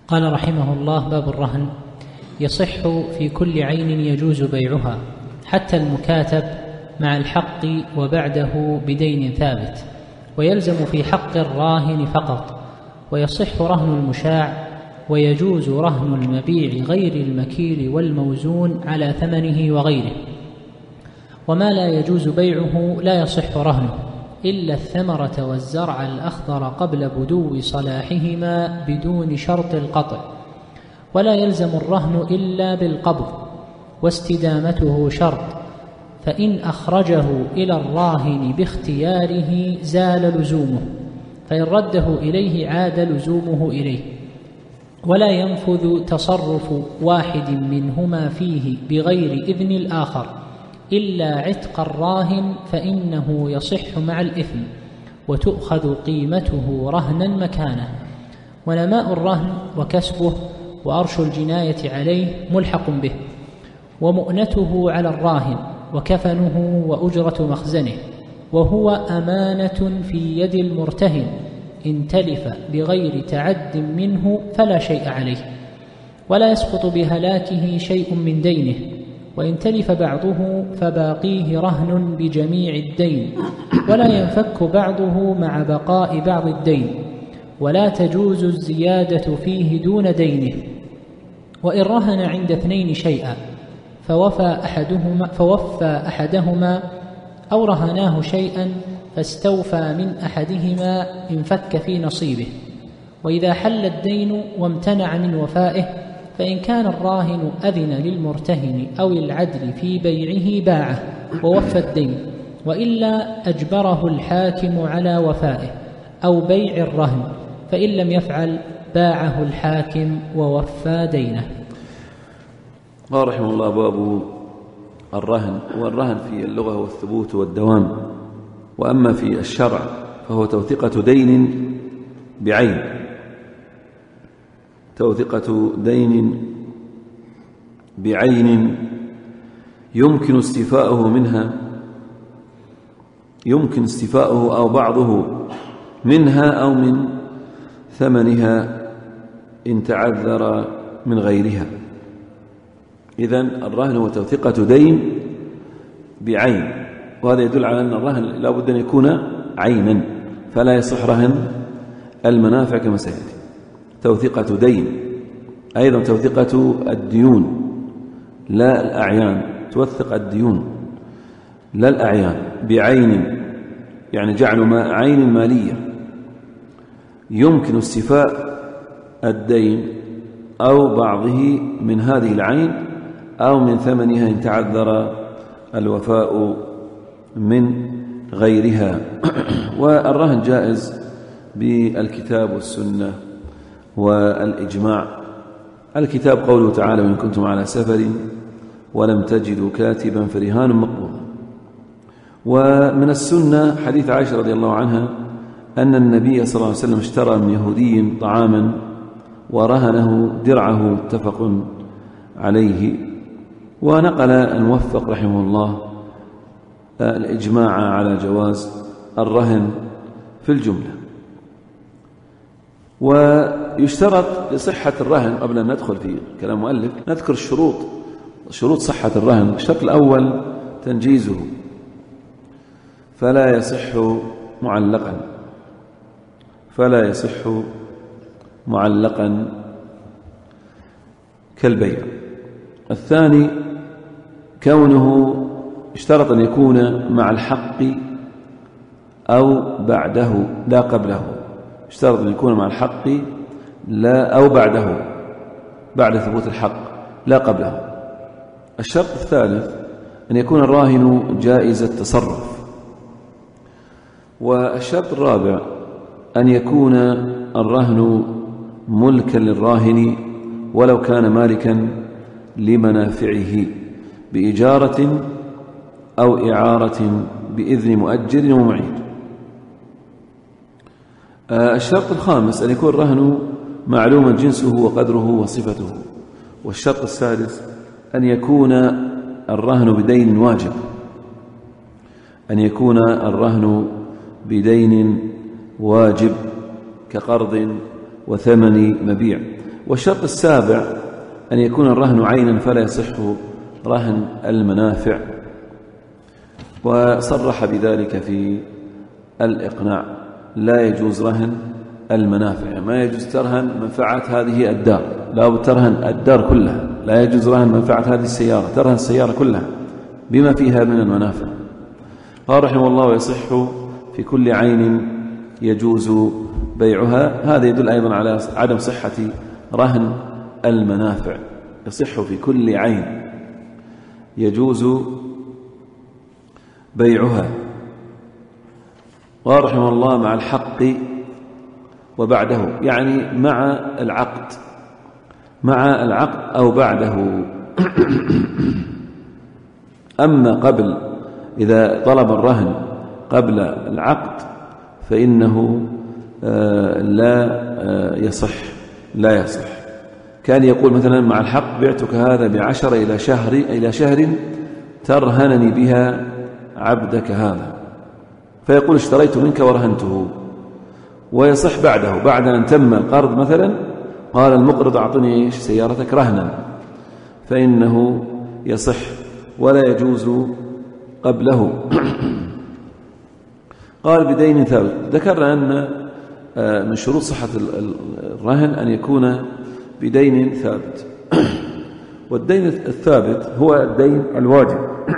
قال رحمه الله: باب الرهن. يصح في كل عين يجوز بيعها حتى المكاتب مع الحق وبعده بدين ثابت، ويلزم في حق الراهن فقط، ويصح رهن المشاع، ويجوز رهن المبيع غير المكيل والموزون على ثمنه وغيره. وما لا يجوز بيعه لا يصح رهنه إلا الثمرة والزرع الأخضر قبل بدو صلاحهما بدون شرط القطع، ولا يلزم الرهن إلا بالقبض، واستدامته شرط، فإن أخرجه إلى الراهن باختياره زال لزومه، فإن رده إليه عاد لزومه إليه. ولا ينفذ تصرف واحد منهما فيه بغير إذن الآخر إلا عتق الراهن، فإنه يصح مع الإثم، وتؤخذ قيمته رهنا مكانه. ونماء الرهن وكسبه وأرش الجناية عليه ملحق به، ومؤنته على الراهن، وكفنه وأجرة مخزنه، وهو أمانة في يد المرتهن، إن تلف بغير تعد منه فلا شيء عليه، ولا يسقط بهلاكه شيء من دينه، وإن تلف بعضه فباقيه رهن بجميع الدين، ولا ينفك بعضه مع بقاء بعض الدين، ولا تجوز الزيادة فيه دون دينه. وإن رهن عند اثنين شيئا فوفى أحدهما أو رهناه شيئا فاستوفى من أحدهما انفك في نصيبه. وإذا حل الدين وامتنع من وفائه، فإن كان الراهن أذن للمرتهن أو العدل في بيعه باعه ووفى الدين، وإلا أجبره الحاكم على وفائه أو بيع الرهن، فإن لم يفعل باعه الحاكم ووفى دينه. قال رحمه الله: باب الرهن. والرهن في اللغة هو الثبوت والدوام، وأما في الشرع فهو توثيقة دين بعين، توثيقة دين بعين يمكن استيفاؤه منها، يمكن استيفاؤه أو بعضه منها أو من ثمنها إن تعذر من غيرها. إذن الرهن هو توثيقة دين بعين، وهذا يدل على أن الرهن لا بد أن يكون عينا، فلا يصح رهن المنافع كما سيأتي. توثيقة دين، أيضا توثيقة الديون لا الأعيان، توثق الديون لا الأعيان بعين، يعني جعل عين مالية يمكن استيفاء الدين أو بعضه من هذه العين أو من ثمنها إن تعذر الوفاء من غيرها. والرهن جائز بالكتاب والسنة والإجماع. الكتاب قوله تعالى: وإن كنتم على سفر ولم تجدوا كاتبا فرهان مقبوض. ومن السنة حديث عائشة رضي الله عنها أن النبي صلى الله عليه وسلم اشترى من يهودي طعاما ورهنه درعه، متفق عليه. ونقل الموفق رحمه الله الإجماع على جواز الرهن في الجملة. ويشترط لصحة الرهن، قبل أن ندخل في كلام مؤلف نذكر شروط صحة الرهن. الشرط الأول تنجيزه، فلا يصح معلقا، فلا يصح معلقا كالبيع. الثاني كونه اشترط أن يكون مع الحق أو بعده لا قبله، اشترط أن يكون مع الحق لا أو بعده، بعد ثبوت الحق لا قبله. الشرط الثالث أن يكون الراهن جائز التصرف. والشرط الرابع أن يكون الرهن ملكا للراهن ولو كان مالكا لمنافعه بإجارة أو إعارة بإذن مؤجر ومعير. الشرط الخامس أن يكون الرهن معلوما جنسه وقدره وصفته. والشرط السادس أن يكون الرهن بدين واجب، أن يكون الرهن بدين واجب كقرض وثمن مبيع. والشرط السابع أن يكون الرهن عينا فلا يصح رهن المنافع، وصرح بذلك في الإقناع. لا يجوز رهن المنافع، ما يجوز ترهن منفعة هذه الدار، لا ترهن الدار كلها، لا يجوز رهن منفعة هذه السيارة، ترهن السيارة كلها بما فيها من المنافع. قال رحمه الله: ويصح في كل عين يجوز بيعها. هذا يدل أيضا على عدم صحة رهن المنافع. يصح في كل عين يجوز بيعها. قال رحمه الله: مع الحق وبعده، يعني مع العقد أو بعده. أما قبل، إذا طلب الرهن قبل العقد فإنه لا يصح. كان يقول مثلا: مع الحق بعتك هذا ب10 إلى شهر ترهنني بها عبدك هذا، فيقول: اشتريت منك ورهنته. ويصح بعده، بعد أن تم القرض مثلا قال المقرض: أعطني سيارتك رهنا، فإنه يصح ولا يجوز قبله. قال: بدين ثابت. ذكرنا أن من شروط صحة الرهن أن يكون بدين ثابت، والدين الثابت هو الدين الواجب.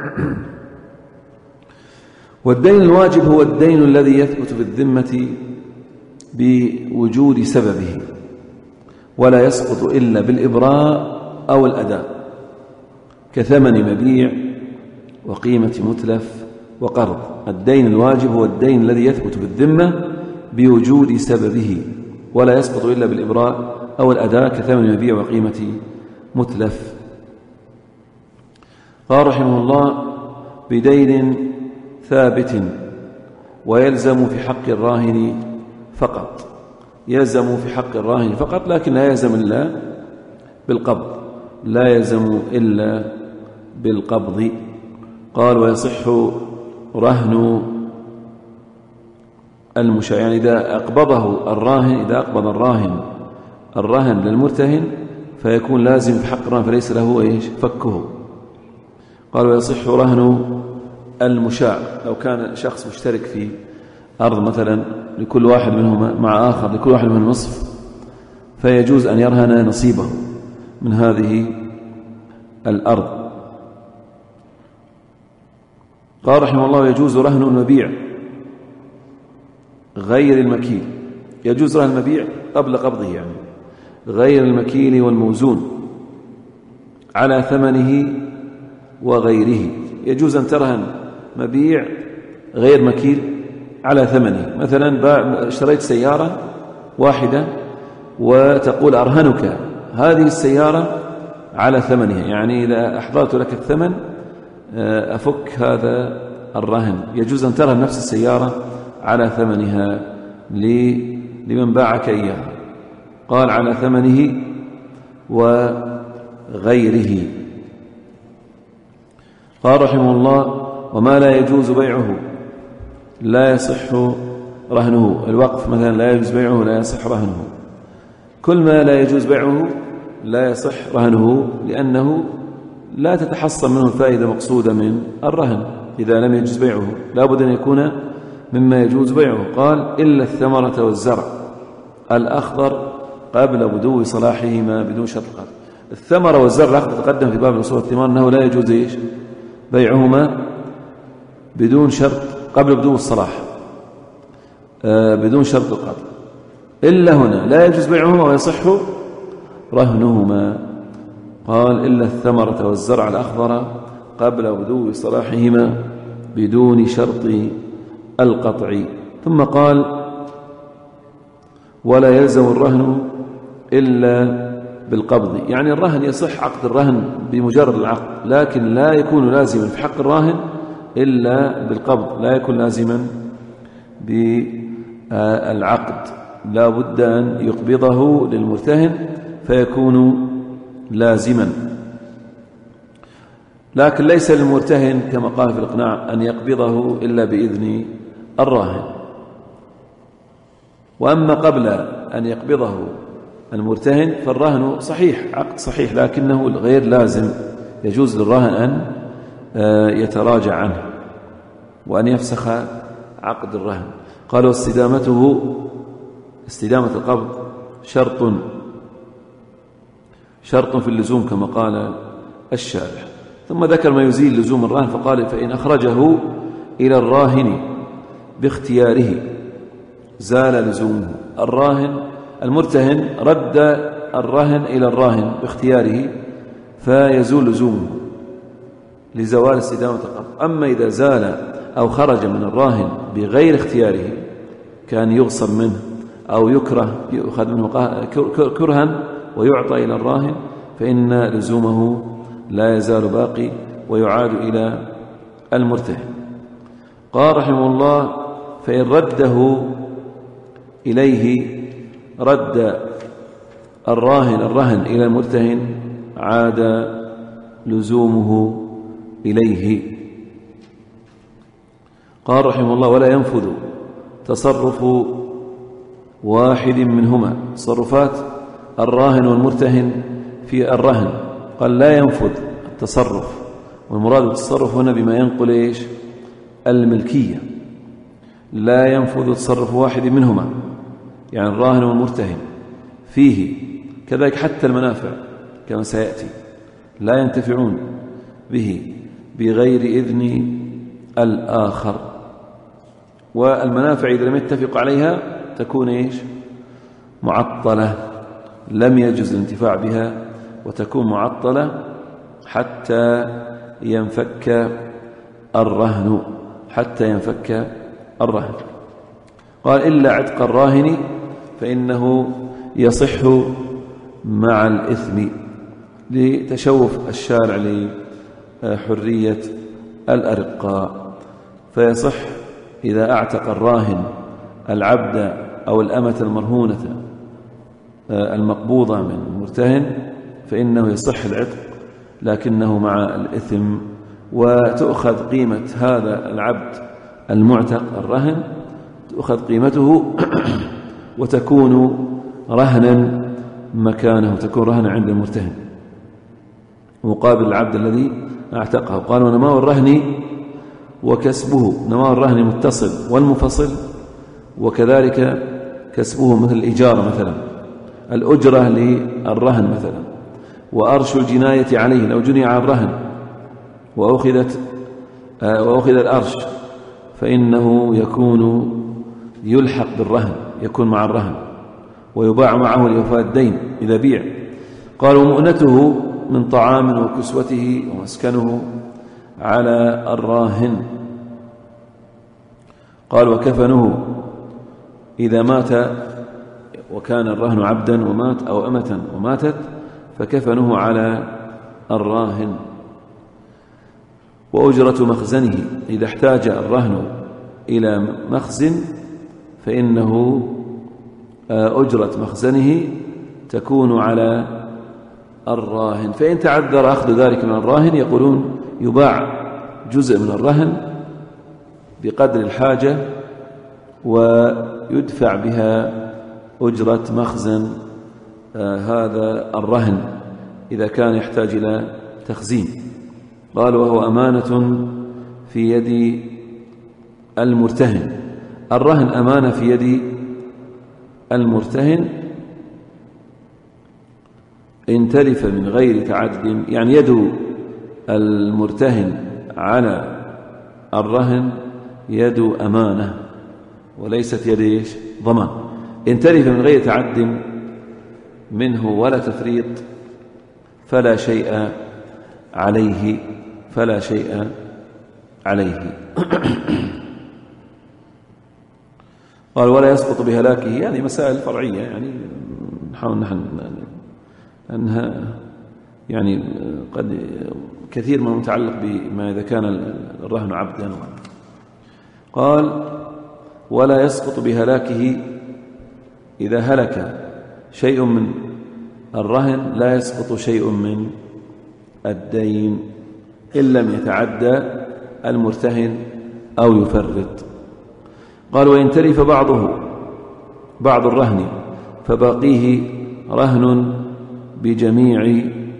والدين الواجب هو الدين الذي يثبت بالذمة بوجود سببه، ولا يسقط إلا بالإبراء أو الأداء، كثمن مبيع وقيمة متلف وقرض. الدين الواجب هو الدين الذي يثبت بالذمة بوجود سببه، ولا يسقط إلا بالإبراء أو الأداء، كثمن مبيع وقيمة متلف. قال رحمه الله: بدين ثابت، ويلزم في حق الراهن فقط. يلزم في حق الراهن فقط، لكن لا يلزم إلا بالقبض، لا يلزم إلا بالقبض. قال: ويصح رهن المشاع، يعني إذا أقبضه الراهن، إذا أقبض الراهن للمرتهن فيكون لازم في حق الراهن، فليس له فكه. قال: ويصح رهن المشاع، لو كان شخص مشترك في أرض مثلا لكل واحد منهما مع آخر، لكل واحد منهم نصف، فيجوز أن يرهن نصيبه من هذه الأرض. قال رحمه الله: يجوز رهن المبيع غير المكيل. يجوز رهن المبيع قبل قبضه، يعني غير المكيل والموزون على ثمنه وغيره. يجوز أن ترهن مبيع غير مكيل على ثمنه. مثلا اشتريت سيارة واحدة وتقول: أرهنك هذه السيارة على ثمنها، يعني إذا أحضرت لك الثمن أفك هذا الرهن. يجوز أن ترهن نفس السيارة على ثمنها لمن باعك إياها. قال: على ثمنه وغيره. قال رحمه الله: وما لا يجوز بيعه لا يصح رهنه. الوقف مثلا لا يجوز بيعه، لا يصح رهنه. كل ما لا يجوز بيعه لا يصح رهنه، لأنه لا تتحصل منه الفائدة مقصودة من الرهن. إذا لم يجوز بيعه لا بد أن يكون مما يجوز بيعه. قال: إلا الثمرة والزرع الأخضر قبل بدو صلاحهما بدون شرط القطع. الثمرة والزرع الأخضر تقدم في باب الأصول والثمار أنه لا يجوز بيعهما بدون شرط قبل بدو الصلاح، بدون شرط القطع. إلا هنا لا يجوز بيعهما ويصح رهنهما. قال: إلا الثمرة والزرع الأخضر قبل بدو صلاحهما بدون شرط القطع. ثم قال: ولا يلزم الرهن إلا بالقبض. يعني الرهن يصح عقد الرهن بمجرد العقد، لكن لا يكون لازما في حق الراهن إلا بالقبض، لا يكون لازما بالعقد، لا بد أن يقبضه للمرتهن فيكون لازما. لكن ليس للمرتهن كما قال في الإقناع أن يقبضه إلا بإذن الراهن. وأما قبل أن يقبضه المرتهن فالرهن صحيح، عقد صحيح، لكنه غير لازم، يجوز للراهن أن يتراجع عنه وأن يفسخ عقد الرهن. قالوا استدامة القبض شرط في اللزوم كما قال الشارح. ثم ذكر ما يزيل لزوم الرهن فقال: فإن أخرجه إلى الراهن باختياره زال لزومه. المرتهن رد الرهن إلى الراهن باختياره فيزول لزومه لزوال استدامة القبض. أما إذا زال أو خرج من الراهن بغير اختياره، كان يغصب منه أو يؤخذ منه كرها ويعطى إلى الراهن، فإن لزومه لا يزال باقي ويعاد إلى المرتهن. قال رحمه الله: فإن رده إليه، رد الرهن إلى المرتهن، عاد لزومه إليه. قال رحمه الله: ولا ينفذ تصرف واحد منهما. تصرفات الراهن والمرتهن في الرهن، قال لا ينفذ التصرف، والمراد بالتصرف هنا بما ينقل الملكية. لا ينفذ تصرف واحد منهما، يعني الراهن والمرتهن فيه، كذلك حتى المنافع كما سيأتي لا ينتفعون به بغير إذن الآخر. والمنافع إذا لم يتفق عليها تكون معطلة، لم يجوز الانتفاع بها، وتكون معطلة حتى ينفك الرهن. قال: إلا عتق الراهن فإنه يصح مع الإثم، لتشوف الشارع لحرية الأرقاء، فيصح إذا أعتق الراهن العبد أو الأمة المرهونة المقبوضة من المرتهن، فإنه يصح العتق، لكنه مع الإثم، وتؤخذ قيمة هذا العبد المعتق الرهن، تؤخذ قيمته وتكون رهنا مكانه، تكون رهنا عند المرتهن مقابل العبد الذي اعتقه. قالوا: نماء الرهن وكسبه، نماء الرهن متصل والمنفصل، وكذلك كسبه مثل الإجارة مثلا، الأجرة للرهن مثلا، وأرش الجناية عليه لو جني على الرهن وأخذ الأرش، فإنه يكون يلحق بالرهن، يكون مع الرهن ويباع معه لوفاء الدين إذا بيع. قالوا: مؤنته من طعام وكسوته ومسكنه على الراهن. قال: وكفنه إذا مات وكان الرهن عبدا ومات، أو أمة وماتت، فكفنه على الراهن. وأجرة مخزنه إذا احتاج الرهن إلى مخزن، فإنه أجرة مخزنه تكون على الراهن. فإن تعذر أخذ ذلك من الراهن، يقولون يباع جزء من الرهن بقدر الحاجة ويدفع بها أجرة مخزن هذا الرهن إذا كان يحتاج إلى تخزين. قال: وهو أمانة في يد المرتهن. الرهن أمانة في يد المرتهن إن تلف من غير تعد، يعني يد المرتهن على الرهن يد أمانة وليست يد ضمان. إن تلف من غير تعد منه ولا تفريط فلا شيء عليه، قال: ولا يسقط بهلاكه. يعني مسائل فرعية، يعني نحاول نحن أنها يعني قد كثير ما متعلق بما إذا كان الرهن عبدا. قال: ولا يسقط بهلاكه. إذا هلك شيء من الرهن لا يسقط شيء من الدين إن لم يتعدى المرتهن أو يفرط. قال: وإن تلف بعض الرهن فباقيه رهن بجميع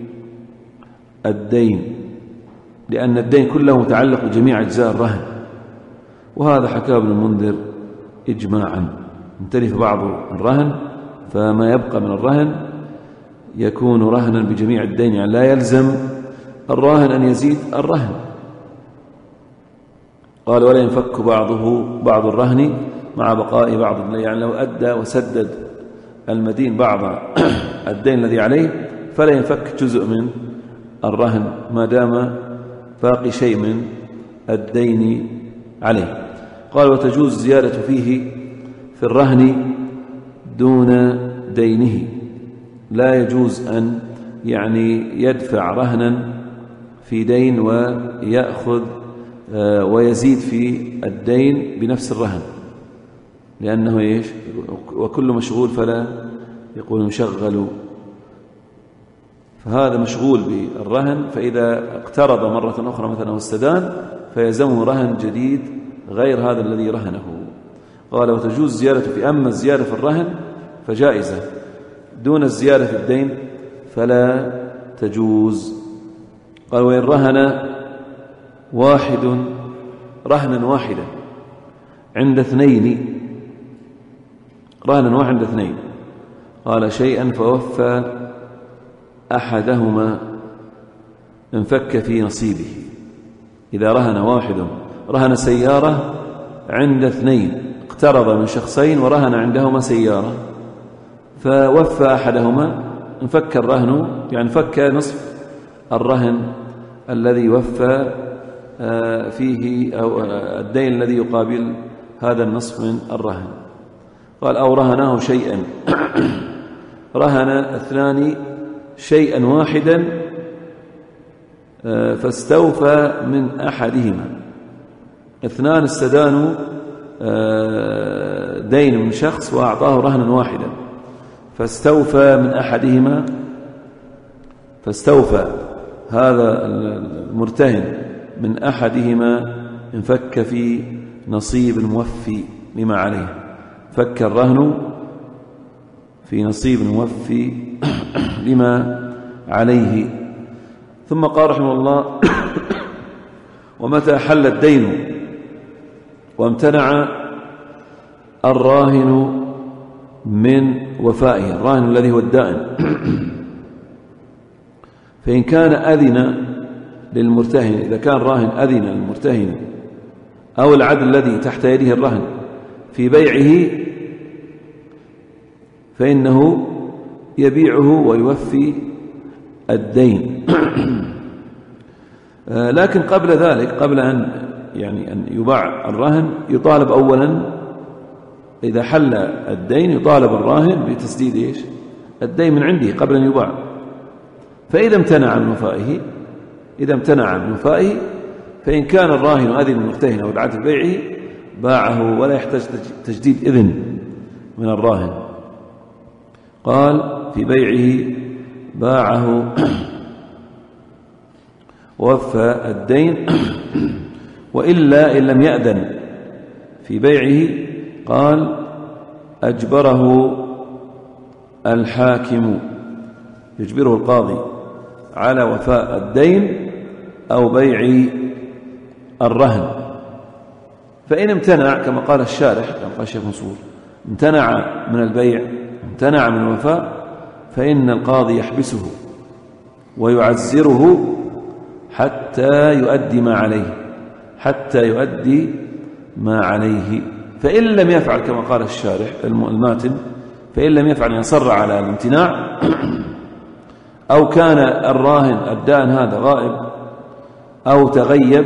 الدين، لأن الدين كله متعلق بجميع أجزاء الرهن، وهذا حكاه ابن المنذر إجماعا. يمتلف بعض الرهن فما يبقى من الرهن يكون رهنا بجميع الدين، يعني لا يلزم الراهن أن يزيد الرهن. قال ولا ينفك بعض الرهن مع بقاء بعض، يعني لو أدى وسدد المدين بعض الدين الذي عليه فلا ينفك جزء من الرهن ما دام باقي شيء من الدين عليه. قال وتجوز زيادة فيه في الرهن دون دينه، لا يجوز أن يعني يدفع رهنا في دين ويأخذ ويزيد في الدين بنفس الرهن، لأنه إيش؟ وكل مشغول فلا يقول مشغل، فهذا مشغول بالرهن، فإذا اقترض مرة أخرى مثلا واستدان فيلزمه رهن جديد غير هذا الذي رهنه. قال وتجوز زيادة في، أما الزيادة في الرهن فجائزة، دون الزيادة في الدين فلا تجوز. قال وإن رهن واحد رهنا واحدا عند اثنين، رهنا واحد عند اثنين، قال شيئا فوفى أحدهما انفك في نصيبه. إذا رهن واحد رهن سيارة عند اثنين، اقترض من شخصين ورهن عندهما سيارة، فوفى أحدهما انفك الرهن، يعني فك نصف الرهن الذي وفى فيه أو الدين الذي يقابل هذا النصف من الرهن. قال أو رهناه شيئا، رهن اثنان شيئا واحدا فاستوفى من أحدهما، اثنان استدانوا دين من شخص وأعطاه رهنا واحدا، فاستوفى من أحدهما، فاستوفى هذا المرتهن من أحدهما انفك في نصيب الموفي لما عليه، فك الرهن في نصيب الموفي لما عليه. ثم قال رحمه الله ومتى حل الدين وامتنع الراهن من وفائه، الراهن الذي هو الدائن، فإن كان أذن للمرتهن، إذا كان الراهن أذن للمرتهن أو العدل الذي تحت يده الرهن في بيعه فإنه يبيعه ويوفي الدين. لكن قبل ذلك، قبل أن يباع الرهن، يطالب أولا إذا حل الدين يطالب الراهن بتسديد إيش؟ الدين من عنده قبل أن يباع. فإذا امتنع عن وفائه، إذا امتنع عن وفائه فإن كان الراهن أذن المرتهن أو العدل بيعه باعه ولا يحتاج تجديد إذن من الراهن. قال في بيعه باعه ووفى الدين، وإلا إن لم يأذن في بيعه قال أجبره الحاكم، يجبره القاضي على وفاء الدين أو بيع الرهن. فإن امتنع كما قال الشارح، كما قال الشيخ منصور، امتنع من البيع، امتنع من الوفاء، فإن القاضي يحبسه ويعزره حتى يؤدي ما عليه، حتى يؤدي ما عليه. فإن لم يفعل كما قال الشارح الماتن، فإن لم يفعل يصر على الامتناع، أو كان الراهن الدائن هذا غائب أو تغيب،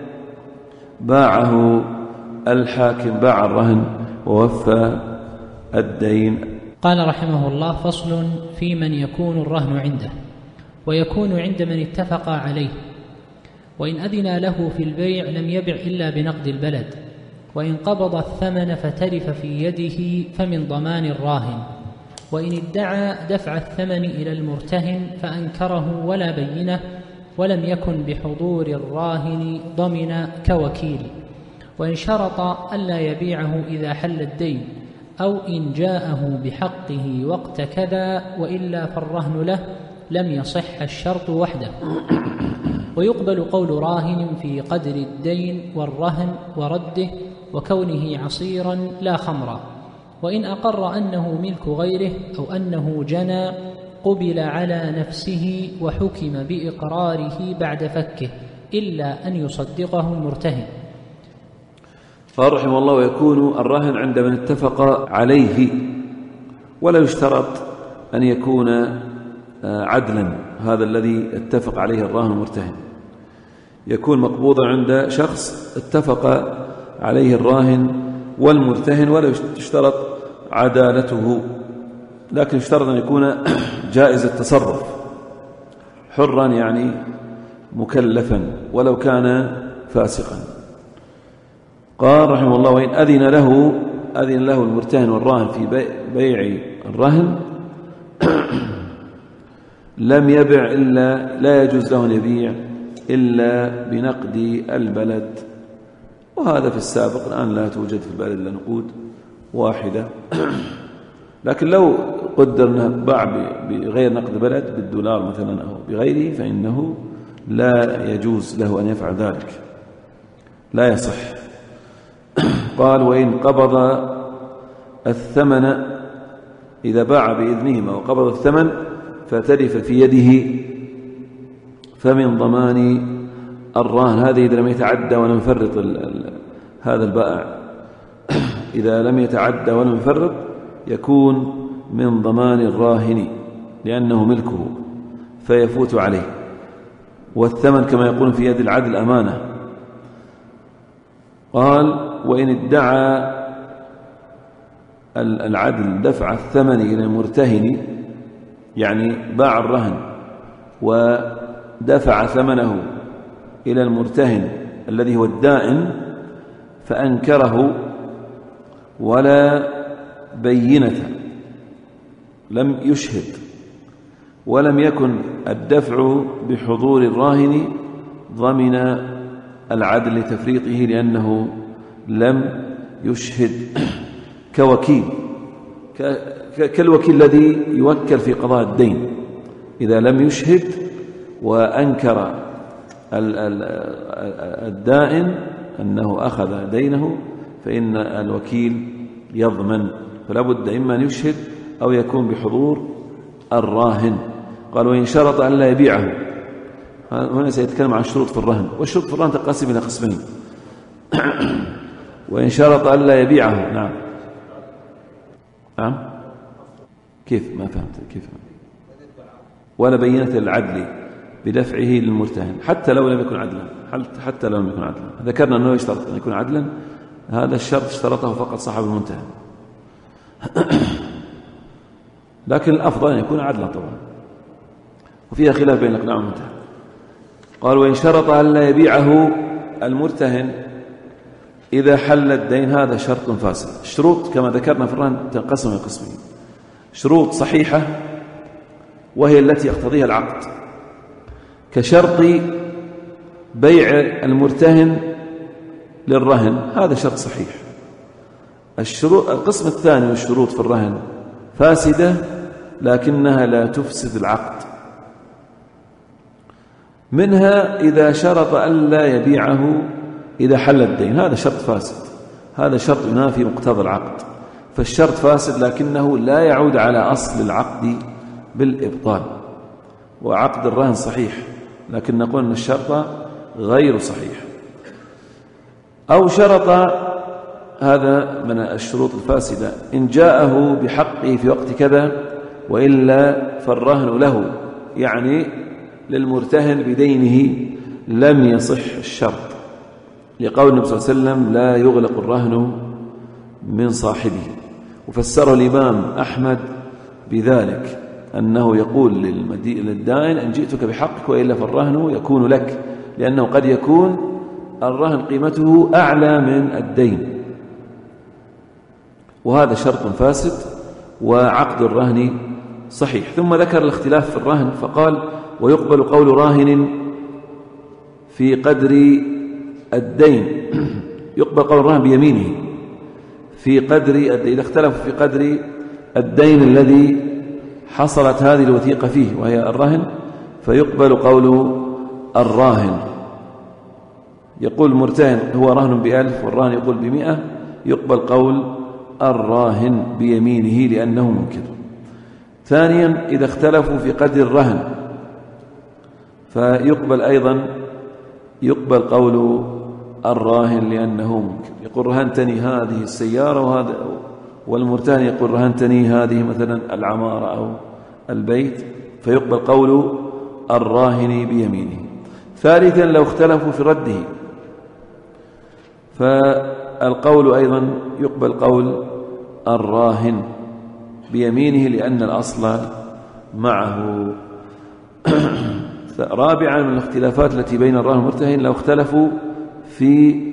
باعه الحاكم، باع الرهن ووفى الدين. قال رحمه الله فصل في من يكون الرهن عنده ويكون عند من اتفق عليه، وإن أذن له في البيع لم يبع إلا بنقد البلد، وإن قبض الثمن فتلف في يده فمن ضمان الراهن، وإن ادعى دفع الثمن إلى المرتهن فأنكره ولا بينه ولم يكن بحضور الراهن ضمن كوكيل، وإن شرط ألا يبيعه إذا حل الدين أو إن جاءه بحقه وقت كذا وإلا فالرهن له لم يصح الشرط وحده. ويقبل قول راهن في قدر الدين والرهن ورده وكونه عصيرا لا خمرا، وإن أقر أنه ملك غيره أو أنه جنى قبل على نفسه وحكم بإقراره بعد فكه إلا أن يصدقه المرتهن. قال رحمه الله: ويكون الرهن عند من اتفق عليه، ولا يشترط أن يكون عدلا. هذا الذي اتفق عليه الراهن المرتهن يكون مقبوضا عند شخص اتفق عليه الراهن والمرتهن، ولا يشترط عدالته، لكن يشترط أن يكون جائز التصرف، حرا يعني مكلفا ولو كان فاسقا. قال رحمه الله: وإن أذن له المرتهن والراهن في بيع الرهن لم يبع إلا، لا يجوز له أن يبيع إلا بنقد البلد، وهذا في السابق. الآن لا توجد في البلد إلا نقود واحدة، لكن لو قدر أنه باع بغير نقد بلد بالدولار مثلا أو بغيره فإنه لا يجوز له أن يفعل ذلك، لا يصح. قال: وإن قبض الثمن، إذا باع بإذنهما وقبض الثمن فتلف في يده فمن ضمان الراهن. هذه إذا لم يتعدى ولم يفرط هذا البائع، إذا لم يتعدى ولم يفرط يكون من ضمان الراهن لأنه ملكه فيفوت عليه. والثمن كما يقول في يد العدل أمانة. قال: وإن ادعى العدل دفع الثمن إلى المرتهن، يعني باع الرهن ودفع ثمنه إلى المرتهن الذي هو الدائن فأنكره ولا بينة، لم يشهد، ولم يكن الدفع بحضور الراهن، ضمن العدل لتفريطه لأنه لم يشهد، كوكيل، كالوكيل الذي يوكل في قضاء الدين، إذا لم يشهد وأنكر الدائن أنه أخذ دينه فإن الوكيل يضمن، فلا بد إما أن يشهد أو يكون بحضور الراهن. قال: وإن شرط أن لا يبيعه. هنا سيتكلم عن الشروط في الرهن، والشروط في الرهن تنقسم إلى قسمين. وإن شرط أن لا يبيعه. نعم كيف؟ ما فهمت كيف. ولا بينة العدل بدفعه للمرتهن حتى لو لم يكن عدلا، حتى لو لم يكن عدلا. ذكرنا أنه يشترط أن يكون عدلا، هذا الشرط اشترطه فقط صاحب المنتهى، لكن الأفضل أن يكون عدلا طبعا، وفيها خلاف بين الإقناع والمنتهى. قال: وإن شرط أن لا يبيعه المرتهن إذا حل الدين، هذا شرط فاسد. الشروط كما ذكرنا في الرهن تنقسم إلى قسمين: شروط صحيحة وهي التي يقتضيها العقد، كشرط بيع المرتهن للرهن، هذا شرط صحيح. القسم الثاني من الشروط في الرهن فاسدة لكنها لا تفسد العقد، منها إذا شرط أن لا يبيعه إذا حل الدين، هذا شرط فاسد، هذا شرط ينافي مقتضى العقد، فالشرط فاسد لكنه لا يعود على أصل العقد بالإبطال، وعقد الرهن صحيح لكن نقول أن الشرط غير صحيح. أو شرط، هذا من الشروط الفاسدة، إن جاءه بحقه في وقت كذا وإلا فالرهن له، يعني للمرتهن بدينه، لم يصح الشرط، لقول النبي صلى الله عليه وسلم: لا يغلق الرهن من صاحبه. وفسره الإمام أحمد بذلك أنه يقول للدائن: إن جئتك بحقك وإلا فالرهن يكون لك، لأنه قد يكون الرهن قيمته أعلى من الدين، وهذا شرط فاسد، وعقد الرهن صحيح. ثم ذكر الاختلاف في الرهن فقال: ويقبل قول راهن في قدر الدين، يقبل قول الراهن بيمينه في قدر، إذا اختلفوا في قدر الدين الذي حصلت هذه الوثيقة فيه وهي الرهن، فيقبل قول الراهن. يقول المرتهن هو رهن ب1000 والراهن يقول ب100، يقبل قول الراهن بيمينه لأنه منكر. ثانيا إذا اختلفوا في قدر الرهن فيقبل أيضا قول الراهن لأنه منكر. يقول رهنتني هذه السيارة والمرتهن يقول رهنتني هذه مثلا العمارة أو البيت، فيقبل قول الراهن بيمينه. ثالثا لو اختلفوا في رده فالقول أيضا يقبل قول الراهن بيمينه لأن الأصل معه. رابعا من الاختلافات التي بين الراهن والمرتهن لو اختلفوا في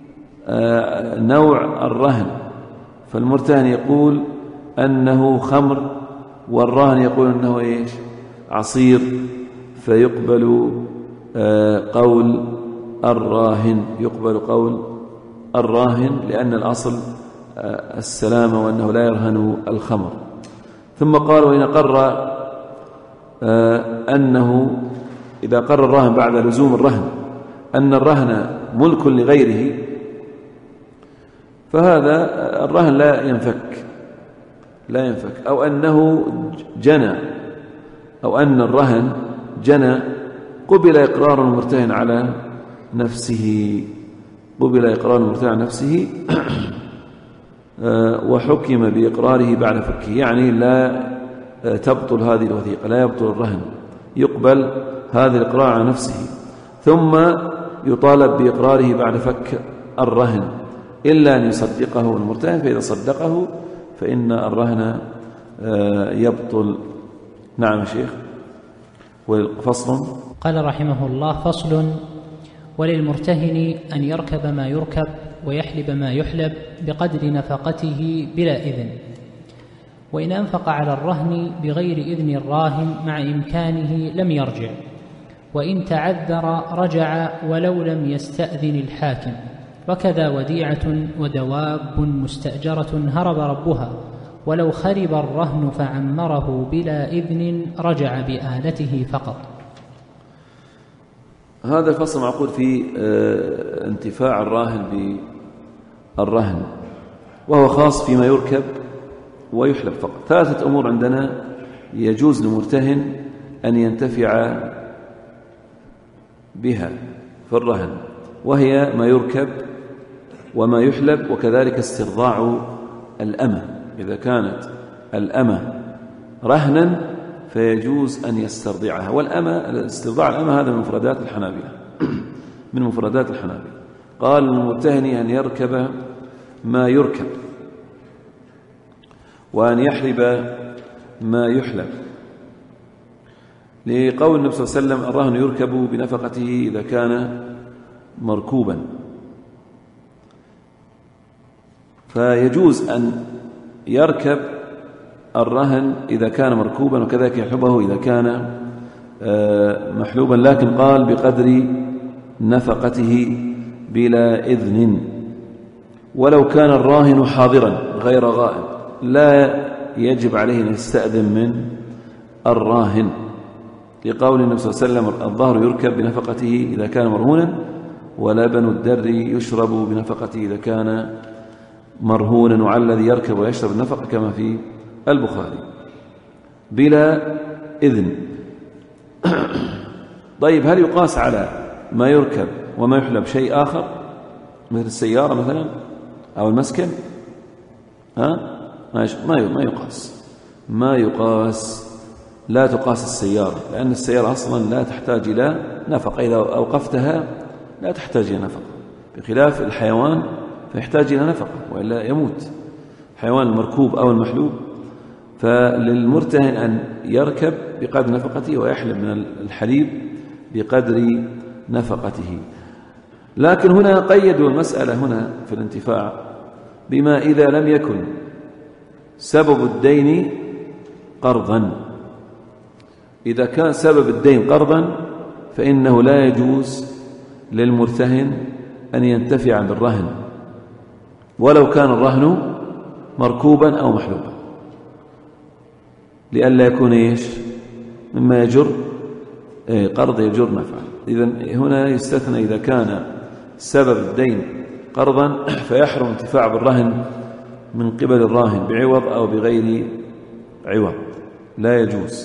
نوع الرهن، فالمرتهن يقول أنه خمر والراهن يقول أنه إيش؟ عصير، فيقبل قول الراهن، يقبل قول الراهن لأن الأصل السلامة وأنه لا يرهن الخمر. ثم قال وإن قر أنه إذا قر الراهن بعد لزوم الرهن أن الرهن ملك لغيره، فهذا الرهن لا ينفك، أو أنه جنى، أو أن الرهن جنى، قبل إقرار المرتهن على نفسه، وحكم بإقراره بعد فكه، يعني لا تبطل هذه الوثيقة، لا يبطل الرهن، يقبل هذا الإقرار على نفسه، ثم يطالب بإقراره بعد فك الرهن إلا أن يصدقه المرتهن، فإذا صدقه فإن الرهن يبطل. نعم شيخ. فصل. قال رحمه الله: فصل: وللمرتهن أن يركب ما يركب ويحلب ما يحلب بقدر نفقته بلا إذن، وإن أنفق على الرهن بغير إذن الراهن مع إمكانه لم يرجع، وإن تعذر رجع ولو لم يستأذن الحاكم، وكذا وديعة ودواب مستأجرة هرب ربها، ولو خرب الرهن فعمره بلا إذن رجع بآلته فقط. هذا الفصل معقود في انتفاع الراهن بالرهن، وهو خاص فيما يركب ويحلب فقط. ثلاثة أمور عندنا يجوز للمرتهن أن ينتفع بها في الرهن، وهي ما يركب وما يحلب، وكذلك استرضاع الأمة. إذا كانت الأمة رهنا فيجوز أن يسترضعها، والأمة استرضاع الأمة هذا من مفردات الحنابلة. قال للمرتهن أن يركب ما يركب وأن يحلب ما يحلب، لقول النبي صلى الله عليه وسلم: الرهن يركب بنفقته إذا كان مركوبا. فيجوز أن يركب الرهن إذا كان مركوبا، وكذلك يحلبه إذا كان محلوبا، لكن قال بقدر نفقته بلا إذن. ولو كان الراهن حاضرا غير غائب لا يجب عليه أن يستأذن من الراهن، لقول النبي صلى الله عليه وسلم: الظهر يركب بنفقته إذا كان مرهونا، ولبن الدر يشرب بنفقته إذا كان مرهونا، وعلى الذي يركب ويشرب النفقة كما في البخاري بلا إذن. طيب، هل يقاس على ما يركب وما يحلب شيء آخر مثل السيارة مثلا أو المسكن؟ ما يقاس، لا تقاس السيارة، لأن السيارة أصلا لا تحتاج إلى نفقة، إذا أوقفتها لا تحتاج إلى نفقة، بخلاف الحيوان فيحتاج إلى نفقة وإلا يموت، الحيوان المركوب أو المحلوب. فللمرتهن أن يركب بقدر نفقته ويحلب من الحليب بقدر نفقته. لكن هنا قيدوا المسألة هنا في الانتفاع بما إذا لم يكن سبب الدين قرضا. إذا كان سبب الدين قرضا فإنه لا يجوز للمرتهن أن ينتفع بالرهن ولو كان الرهن مركوبا أو محلوبا، لئلا يكون إيش مما يجر قرض يجر نفعا. إذن هنا يستثنى إذا كان سبب الدين قرضا فيحرم انتفاع بالرهن من قبل الراهن بعوض أو بغير عوض، لا يجوز،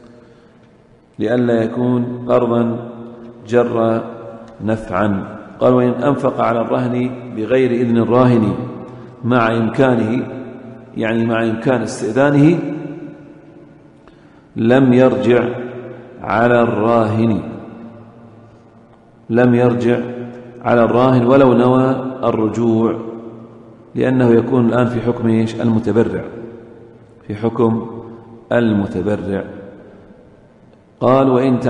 لئلا يكون قرضا جر نفعا. قال وإن أنفق على الرهن بغير إذن الراهن مع إمكانه، يعني مع إمكان استئذانه، لم يرجع على الراهن، لم يرجع على الراهن ولو نوى الرجوع، لأنه يكون الآن في حكم إيش المتبرع، في حكم المتبرع. قال وإن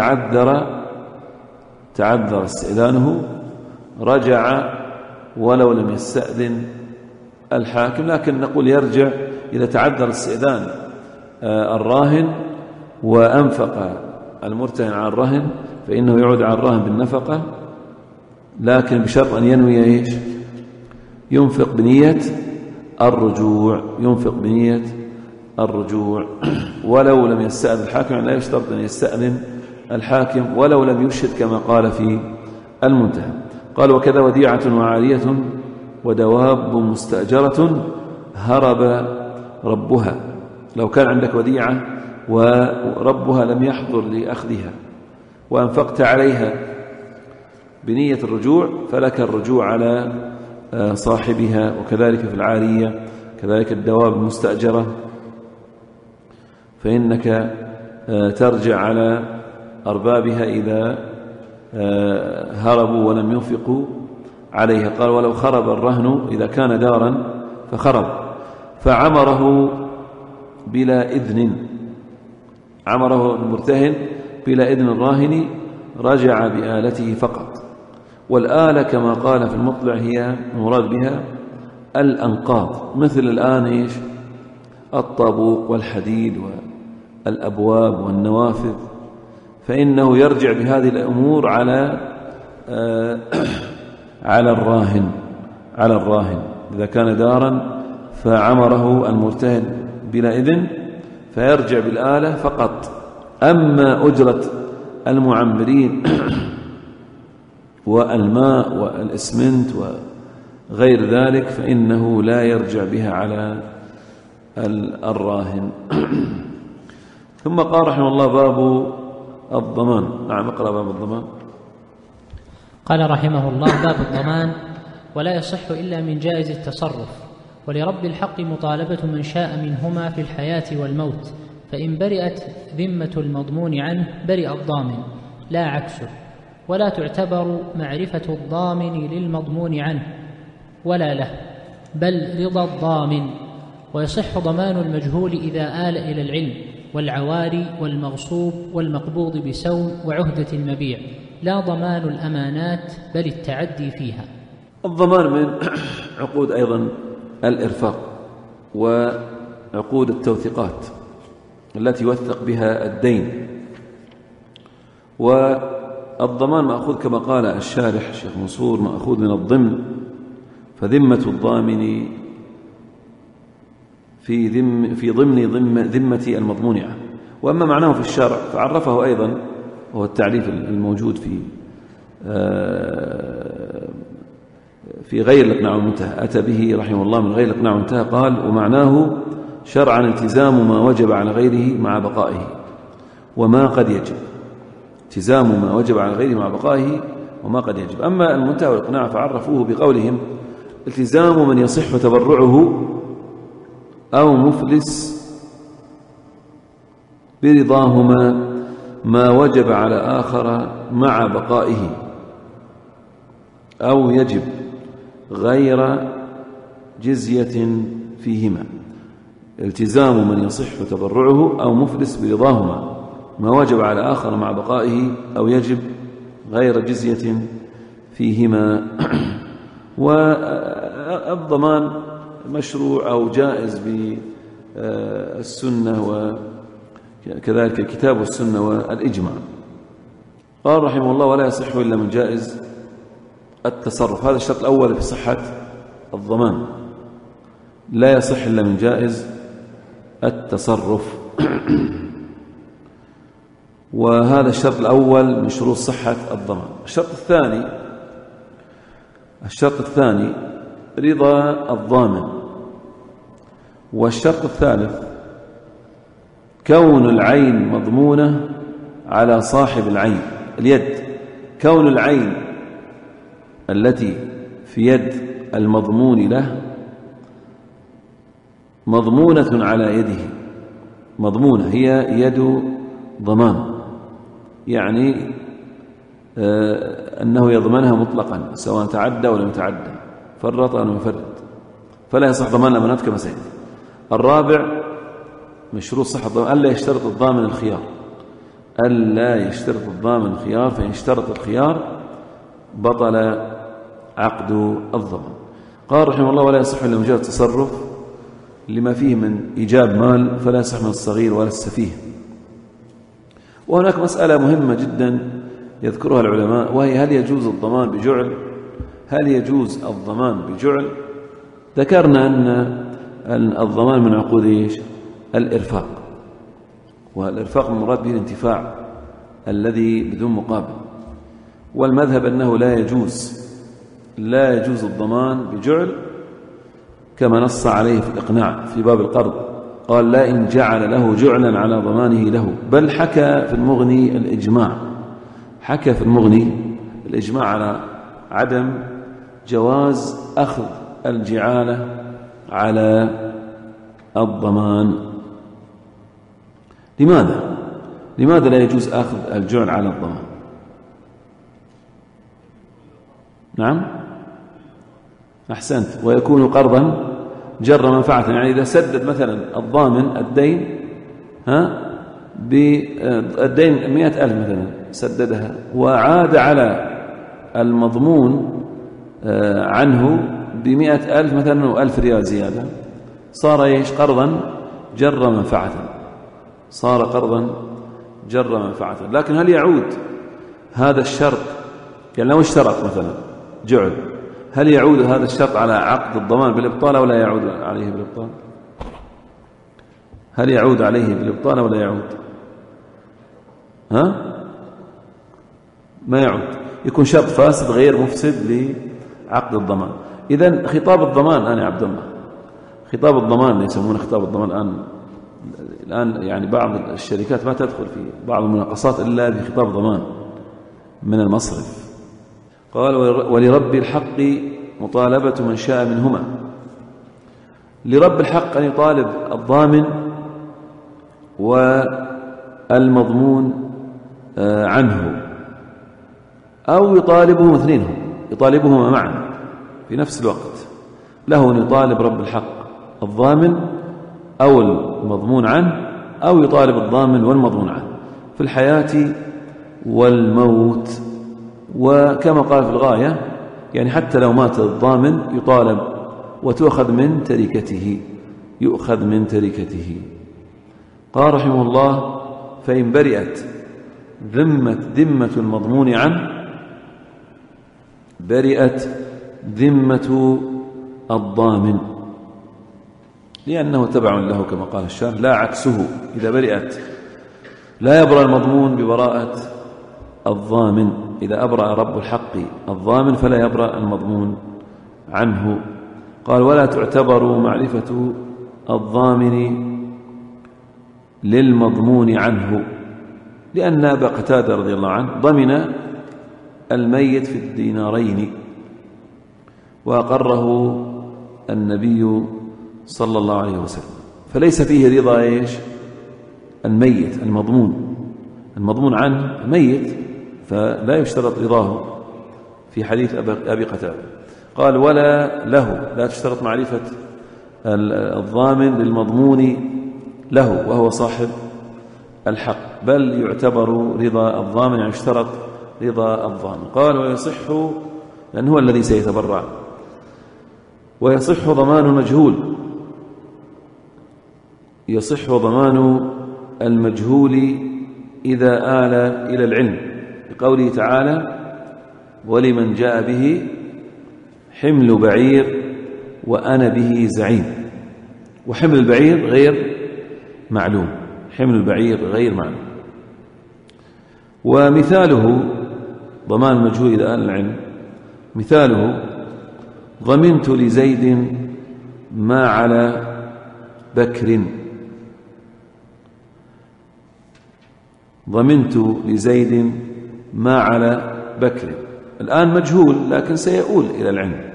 تعذر استئذانه رجع ولو لم يستأذن الحاكم، لكن نقول يرجع إذا تعذر استئذان الراهن وأنفق المرتهن على الرهن فإنه يعود على الراهن بالنفقة، لكن بشرط أن ينوي إيش ينفق بنية الرجوع، ينفق بنية الرجوع ولو لم يستأذن الحاكم، يعني لا يشترط أن يستأذن الحاكم ولو لم يشهد كما قال في المنتهى. قال وكذا وديعة وعارية ودواب مستأجرة هرب ربها، لو كان عندك وديعة وربها لم يحضر لأخذها وأنفقت عليها بنية الرجوع فلك الرجوع على صاحبها، وكذلك في العارية، كذلك الدواب المستأجرة فإنك ترجع على أربابها إذا هربوا ولم ينفقوا عليها. قال ولو خرب الرهن إذا كان دارا فخرب فعمره بلا إذن، عمره المرتهن بلا إذن الراهن رجع بآلته فقط. والآلة كما قال في المطلع هي مراد بها الأنقاض، مثل الآن إيش الطابوق والحديد والأبواب والنوافذ، فإنه يرجع بهذه الأمور على الراهن إذا كان دارا فعمره المرتهن بلا إذن فيرجع بالآلة فقط. أما أجرة المعمرين والماء والإسمنت وغير ذلك فإنه لا يرجع بها على الراهن. ثم قال رحمه الله باب الضمان. نعم اقرأ باب الضمان. قال رحمه الله باب الضمان ولا يصح إلا من جائز التصرف، ولرب الحق مطالبة من شاء منهما في الحياة والموت، فإن برئت ذمة المضمون عنه برئ الضامن لا عكسه، ولا تعتبر معرفة الضامن للمضمون عنه ولا له، بل رضا الضامن. ويصح ضمان المجهول إذا آل إلى العلم والعواري والمغصوب والمقبوض بسوم وعهدة المبيع، لا ضمان الأمانات بل التعدي فيها. الضمان من عقود أيضا الإرفاق وعقود التوثيقات التي يوثق بها الدين. والضمان مأخوذ كما قال الشارح الشيخ منصور مأخوذ من الضمن، فذمة الضامن في ضمن ذمة المضمون عنه. وأما معناه في الشرع فعرفه أيضا، وهو التعريف الموجود في غير الإقناع والمنتهى، أتى به رحمه الله من غير الإقناع والمنتهى. قال ومعناه شرعا التزام ما وجب على غيره مع بقائه وما قد يجب، التزام ما وجب على غيره مع بقائه وما قد يجب. أما المنتهى والإقناع فعرفوه بقولهم التزام من يصح تبرعه أو مفلس برضاهما ما وجب على آخر مع بقائه أو يجب غير جزية فيهما. التزام من يصح تبرعه أو مفلس برضاهما ما وجب على آخر مع بقائه أو يجب غير جزية فيهما. والضمان مشروع أو جائز بالسنة وكذلك الكتاب والسنة والإجماع. قال رحمه الله ولا يصح إلا من جائز التصرف. هذا الشرط الأول في صحة الضمان. لا يصح إلا من جائز التصرف. وهذا الشرط الأول من شروط صحة الضمان. الشرط الثاني رضا الضامن. والشرط الثالث كون العين مضمونة على صاحب العين، اليد، كون العين التي في يد المضمون له مضمونة على يده، مضمونة هي يد ضمان، يعني أنه يضمنها مطلقا سواء تعدى ولا يتعدى، فرط أو يفرط، فلا يصح ضمان الأمانات كما سيأتي. الرابع من شروط صحة الضمان ألا يشترط الضامن الخيار، ألا يشترط الضامن الخيار، فإن اشترط الخيار بطل عقد الضمان. قال رحمه الله: ولا يصح إلا مجرد التصرف لما فيه من إيجاب مال، فلا يصح من الصغير ولا السفيه. وهناك مسألة مهمة جدا يذكرها العلماء، وهي هل يجوز الضمان بجعل؟ هل يجوز الضمان بجعل؟ ذكرنا أن الضمان من عقود إيش؟ الإرفاق، والإرفاق المراد به الانتفاع الذي بدون مقابل. والمذهب أنه لا يجوز الضمان بجعل، كما نص عليه في الإقناع في باب القرض، قال: لا إن جعل له جعلا على ضمانه له. بل حكى في المغني الإجماع على عدم جواز أخذ الجعالة على الضمان. لماذا لا يجوز أخذ الجعل على الضمان؟ نعم، أحسنت. ويكون قرضا جر منفعة، يعني إذا سدد مثلا الضامن الدين بالدين 100,000 مثلا سددها، وعاد على المضمون عنه ب100,000 مثلا و1000 ريال زيادة، صار إيش؟ قرضا جر منفعة، صار قرضا جر منفعة. لكن هل يعود هذا الشرط؟ يعني لو اشترط مثلا جعل، هل يعود هذا الشرط على عقد الضمان بالإبطال أو لا يعود عليه بالإبطال؟ هل يعود عليه بالإبطال ولا يعود؟ ما يعود، يكون شرط فاسد غير مفسد لعقد الضمان. إذن خطاب الضمان يا عبد الله، خطاب الضمان يسمونه خطاب الضمان الآن يعني بعض الشركات ما تدخل في بعض المناقصات إلا بخطاب ضمان من المصرف. قال: ولرب الحق مطالبة من شاء منهما. لرب الحق أن يطالب الضامن والمضمون عنه، أو يطالبهم اثنينهم، يطالبهما معا في نفس الوقت. له أن يطالب رب الحق الضامن أو المضمون عنه، أو يطالب الضامن والمضمون عنه في الحياة والموت. وكما قال في الغاية، يعني حتى لو مات الضامن يطالب وتؤخذ من تركته، يؤخذ من تركته. قال رحمه الله: فإن برئت ذمة المضمون عنه برئت ذمة الضامن، لأنه تبع له كما قال الشارع، لا عكسه. إذا برئت لا يبرأ المضمون ببراءة الضامن، إذا أبرأ رب الحق الضامن فلا يبرأ المضمون عنه. قال: ولا تعتبر معرفة الضامن للمضمون عنه، لأن أبا قتادة رضي الله عنه ضمن الميت في الدينارين، وأقره النبي صلى الله عليه وسلم، فليس فيه رضا إيش؟ الميت المضمون عنه ميت، فلا يشترط رضاه في حديث أبي قتادة. قال: ولا له، لا تشترط معرفة الضامن للمضمون له وهو صاحب الحق، بل يعتبر رضا الضامن، يعني يشترط رضا الضامن. قال: ويصح، لأن هو الذي سيتبرع، ويصح ضمان المجهول، يصح ضمان المجهول إذا آل إلى العلم، بقوله تعالى: ولمن جاء به حمل بعير وأنا به زعيم. وحمل البعير غير معلوم، حمل البعير غير معلوم. ومثاله ضمان المجهول إلى أهل العلم، مثاله ضمنت لزيد ما على بكر، ضمنت لزيد ما على بكر. الآن مجهول لكن سيؤول إلى العلم.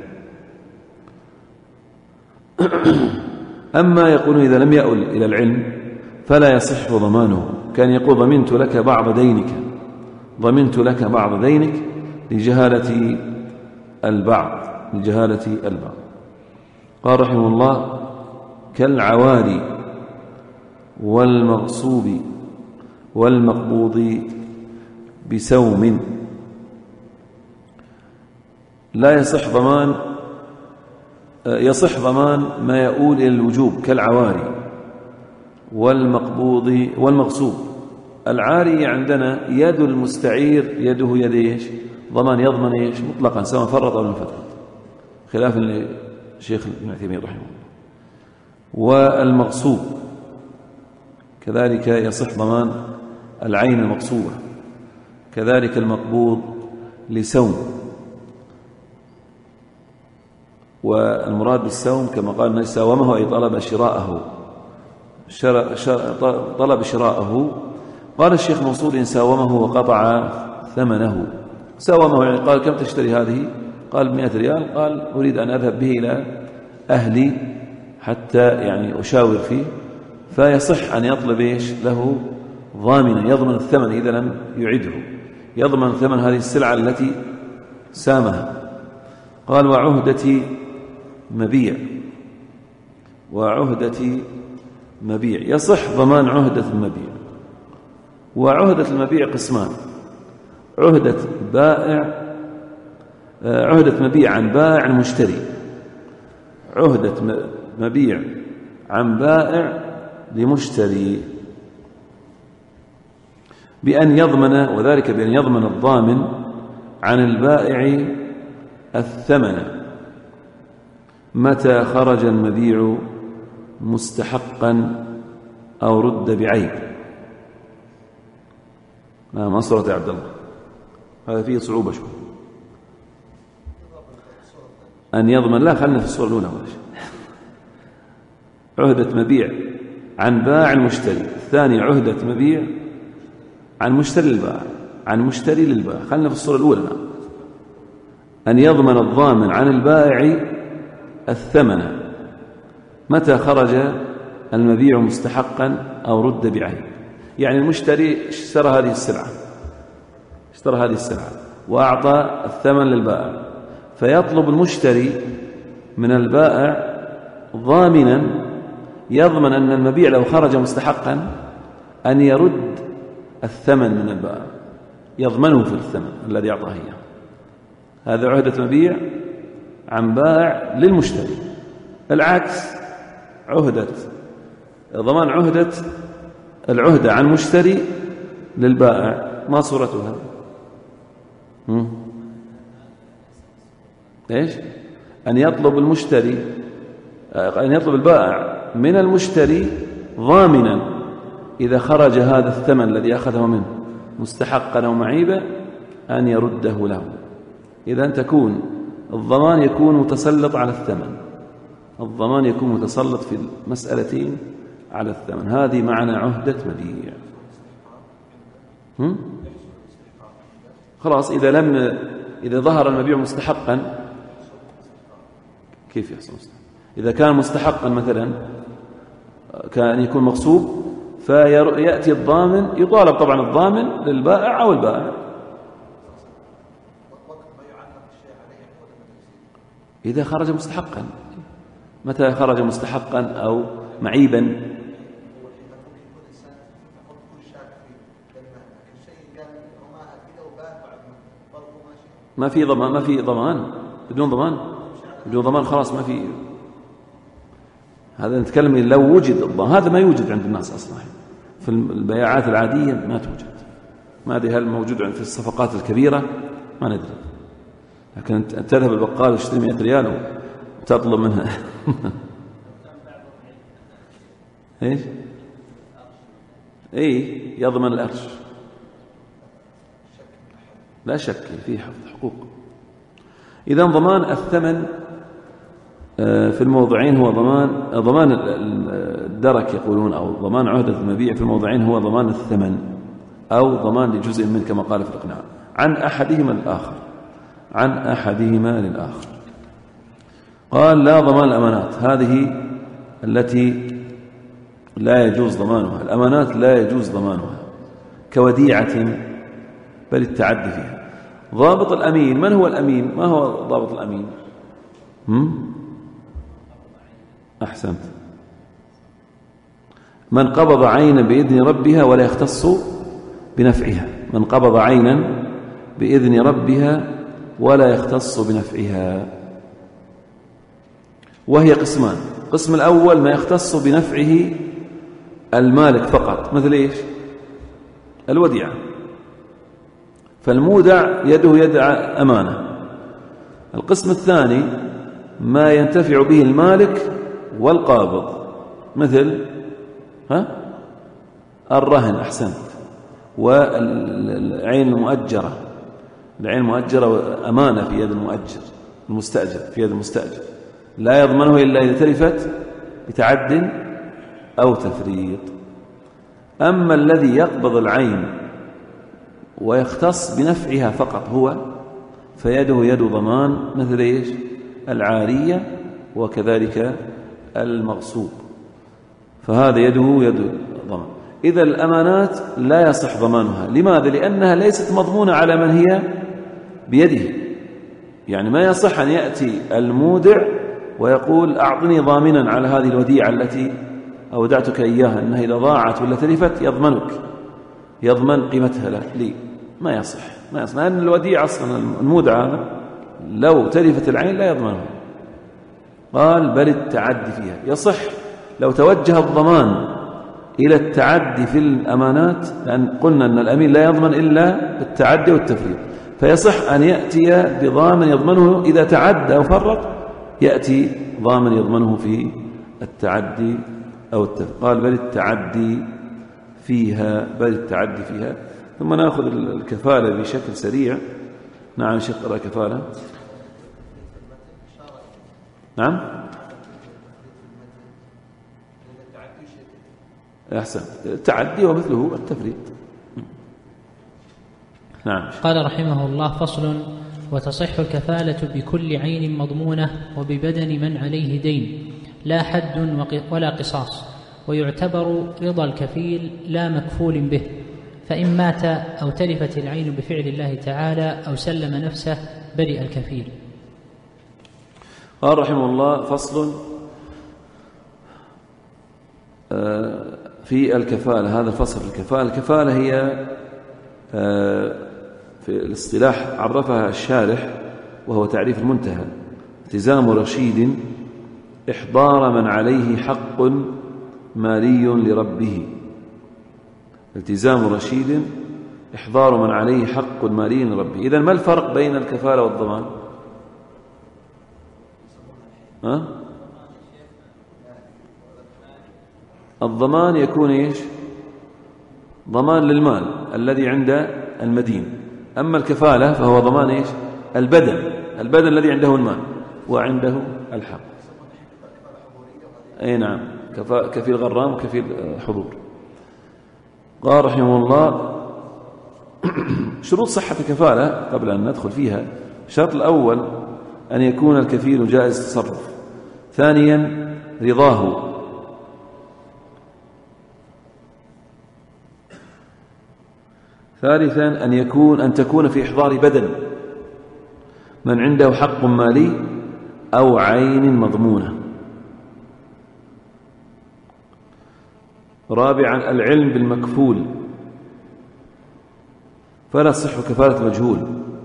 أما يقول إذا لم يؤل إلى العلم فلا يصح ضمانه، كان يقول ضمنت لك بعض دينك، ضمنت لك بعض دينك لجهالة البعض، لجهالة البعض. قال رحمه الله كالعواري والمغصوب والمقبوض بسوم، لا يصح ضمان، يصح ضمان ما يؤول إلى الوجوب كالعواري والمقبوض والمغصوب. العاري عندنا يد المستعير يده يد ايش؟ ضمان، يضمن ايش؟ مطلقا سواء فرط او لم يفرط، خلافا للشيخ ابن عثيمين رحمه الله. والمغصوب كذلك يصح ضمان العين المغصوبة، كذلك المقبوض لسوم. والمراد بالسوم كما قال ساومه أي طلب شراءه، طلب شراءه. قال الشيخ منصور إن ساومه وقطع ثمنه، ساومه يعني قال كم تشتري هذه؟ قال 100 ريال، قال أريد أن أذهب به إلى أهلي حتى يعني أشاور فيه، فيصح أن يطلب إيش له ضامنا يضمن الثمن إذا لم يعده، يضمن ثمن هذه السلعة التي سامها. قال وعهدة مبيع، وعهدة مبيع يصح ضمان عهدة المبيع. وعهدة المبيع قسمان، عهدة بائع، عهدة مبيع عن بائع مشتري، عهدة مبيع عن بائع لمشتري، بأن يضمن، وذلك بأن يضمن الضامن عن البائع الثمن متى خرج المبيع مستحقا أو رد بعيب. ما صورة يا عبد الله، هذا فيه صعوبة شوي. أن يضمن، لا خلنا في الصورة الأولى ولا شيء. عهدة مبيع عن بائع المشتري، الثانية عهدة مبيع عن مشتري للبائع، عن مشتري للبائع. خلنا في الصورة الأولى. أن يضمن الضامن عن البائع الثمن متى خرج المبيع مستحقا أو رد بعيب. يعني المشتري اشترى هذه السلعة، اشترى هذه السلعة وأعطى الثمن للبائع، فيطلب المشتري من البائع ضامنا يضمن أن المبيع لو خرج مستحقا أن يرد الثمن من البائع، يضمنه في الثمن الذي أعطاه إياه. هذا عهدة مبيع عن بائع للمشتري. العكس عهدة ضمان، عهدة العهدة عن مشتري للبائع. ما صورتها؟ ايش؟ أن يطلب المشتري، أن يطلب البائع من المشتري ضامنا إذا خرج هذا الثمن الذي أخذه منه مستحقا أو معيبا أن يرده له. إذا تكون الضمان يكون متسلط على الثمن، الضمان يكون متسلط في المسألتين على الثمن. هذه معنى عهدة مبيع. خلاص إذا ظهر المبيع مستحقا، كيف يحصل مستحق؟ إذا كان مستحقا مثلا كان يكون مغصوب، فيأتي الضامن، يطالب طبعا الضامن للبائع أو البائع. إذا خرج مستحقا، متى خرج مستحقا أو معيبا؟ ما في ضمان، ما في ضمان، بدون ضمان، بدون ضمان خلاص ما في. هذا نتكلم لو وجد الضمان، هذا ما يوجد عند الناس أصلا في البياعات العادية، ما توجد. ما أدري هل موجود في الصفقات الكبيرة، ما ندري. لكن تذهب البقال وتشتري 100 ريال وتطلب منها إيش؟ إيه يضمن الأرش، لا شك فيه حقوق. إذن ضمان الثمن في الموضعين هو ضمان الدرك يقولون، أو ضمان عهدة المبيع في الموضعين هو ضمان الثمن أو ضمان لجزء منه كما قال في الإقناع عن أحدهما للآخر. قال لا ضمان الأمانات، هذه التي لا يجوز ضمانها، الأمانات لا يجوز ضمانها كوديعة بل التعدي فيها. ضابط الأمين، من هو الأمين؟ ما هو ضابط الأمين؟ أحسنت، من قبض عينا بإذن ربها ولا يختص بنفعها، من قبض عينا بإذن ربها ولا يختص بنفعها. وهي قسمان، القسم الأول ما يختص بنفعه المالك فقط، مثل إيش؟ الوديعة، فالمودع يده يد أمانة. القسم الثاني ما ينتفع به المالك والقابض، مثل الرهن، أحسنت، والعين المؤجرة، العين المؤجرة أمانة في يد المستأجر في يد المستأجر، لا يضمنه إلا إذا تلفت بتعد أو تفريط. أما الذي يقبض العين ويختص بنفعها فقط هو فيده يد ضمان، مثل إيش؟ العارية وكذلك المغصوب، فهذا يده يد ضمان. إذا الأمانات لا يصح ضمانها. لماذا؟ لأنها ليست مضمونة على من هي بيده. يعني ما يصح أن يأتي المودع ويقول أعطني ضامنا على هذه الوديعة التي أودعتك إياها، أنها إذا ضاعت ولا تلفت يضمن قيمتها لي. ما يصح، لأن الوديعة أصلا المودع هذا لو تلفت العين لا يضمنها. قال بل التعدي فيها. يصح لو توجه الضمان إلى التعدي في الأمانات، لأن قلنا أن الأمين لا يضمن إلا بالتعدي والتفريط، فيصح أن يأتي بضامن يضمنه إذا تعدى أو فرط، يأتي ضامن يضمنه في التعدي أو التفريط. قال بل التعدي فيها، ثم نأخذ الكفالة بشكل سريع. نعم شيخ، قرأ كفالة. نعم أحسن، التعدي ومثله التفريط. نعم. قال رحمه الله: فصل: وتصح الكفالة بكل عين مضمونة وببدن من عليه دين، لا حد ولا قصاص، ويعتبر رضا الكفيل لا مكفول به، فإن مات أو تلفت العين بفعل الله تعالى أو سلم نفسه برئ الكفيل. قال رحمه الله: فصل في الكفالة. هذا فصل الكفالة. الكفالة هي في الاصطلاح عرفها الشارح وهو تعريف المنتهى: التزام رشيد إحضار من عليه حق مالي لربه. التزام رشيد إحضار من عليه حق مالي لربه. إذن ما الفرق بين الكفالة والضمان؟ الضمان يكون إيش؟ ضمان للمال الذي عند المدين. أما الكفالة فهو ضمان إيش؟ البدن الذي عنده المال وعنده الحق. أي نعم، كفيل غرام وكفيل حضور. قال رحمه الله: شروط صحة الكفالة قبل أن ندخل فيها: الشرط الأول أن يكون الكفيل جائز التصرف. ثانيا رضاه. ثالثا أن تكون في إحضار بدن من عنده حق مالي أو عين مضمونة. رابعا العلم بالمكفول، فلا تصح كفالة المجهول.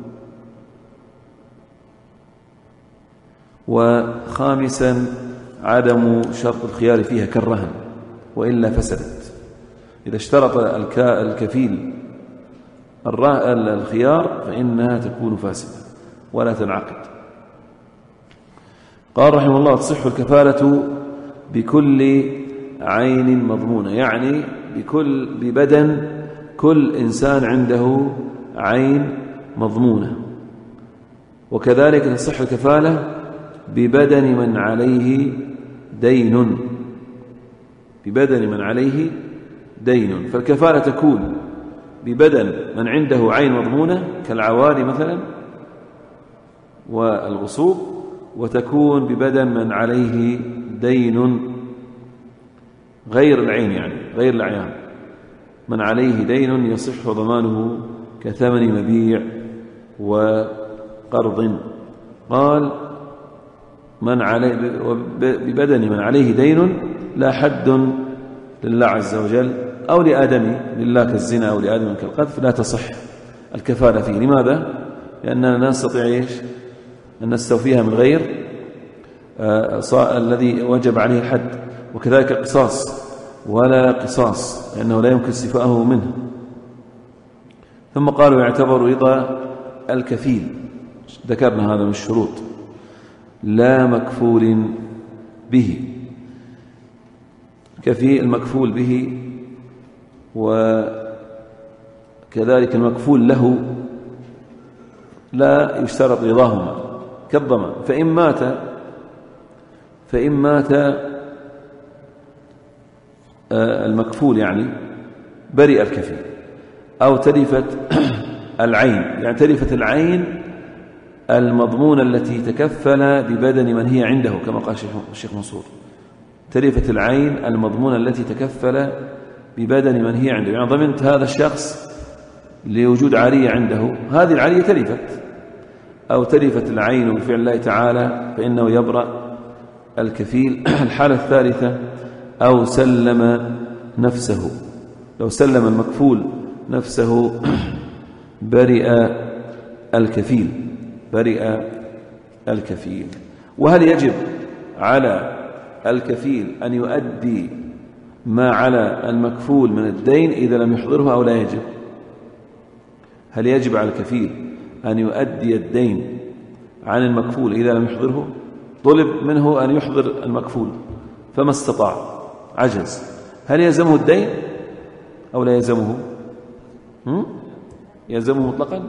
وخامسا عدم شرط الخيار فيها كالرهن، وإلا فسدت. إذا اشترط الكفيل الخيار فإنها تكون فاسدة ولا تنعقد. قال رحمه الله: تصح الكفالة بكل عين مضمونة، يعني ببدن كل إنسان عنده عين مضمونة. وكذلك تصح الكفالة ببدن من عليه دين، ببدن من عليه دين. فالكفالة تكون ببدن من عنده عين مضمونة كالعواري مثلا والغصوب، وتكون ببدن من عليه دين غير العين، يعني غير الأعيان، من عليه دين يصح ضمانه كثمن مبيع وقرض. قال ببدن من عليه دين لا حد لله عز وجل أو لآدم، لله كالزنا أو لآدم كالقذف، لا تصح الكفالة فيه. لماذا؟ لأننا لا نستطيع أن نستوفيها من غير الذي وجب عليه الحد. وكذلك القصاص ولا قصاص، لأنه لا يمكن استيفاءه منه. ثم قالوا يعتبر رضا الكفيل، ذكرنا هذا من الشروط، لا مكفول به. كفيل المكفول به وكذلك المكفول له لا يشترط رضاهما كالضمان. فإن مات المكفول يعني برئ الكفيل، أو تلفت العين، يعني تلفت العين المضمونة التي تكفل ببدن من هي عنده، كما قال الشيخ منصور، تلفت العين المضمونة التي تكفل ببدن من هي عنده، يعني ضمنت هذا الشخص لوجود عارية عنده، هذه العارية تلفت، أو تلفت العين بفعل الله تعالى، فإنه يبرأ الكفيل. الحالة الثالثة أو سلم نفسه، لو سلم المكفول نفسه برئ الكفيل، برئ الكفيل. وهل يجب على الكفيل أن يؤدي ما على المكفول من الدين إذا لم يحضره أو لا يجب؟ هل يجب على الكفيل أن يؤدي الدين عن المكفول إذا لم يحضره؟ طلب منه أن يحضر المكفول فما استطاع، عجز، هل يلزمه الدين أو لا يلزمه؟ يلزمه مطلقا؟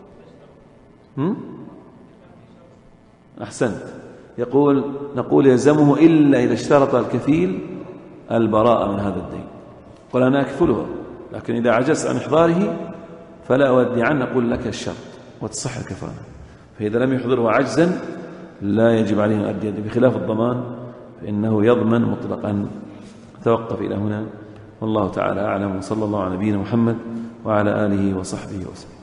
أحسنت. نقول يلزمه إلا إذا اشترط الكفيل البراءة من هذا الدين، قل أنا أكفله، لكن إذا عجزت عن إحضاره فلا أودي عنه، نقول لك الشرط وتصح الكفالة. فإذا لم يحضره عجزا لا يجب عليه أن يؤدي، بخلاف الضمان فإنه يضمن مطلقا. توقف إلى هنا، والله تعالى أعلم، وصلى الله على نبينا محمد وعلى آله وصحبه وسلم.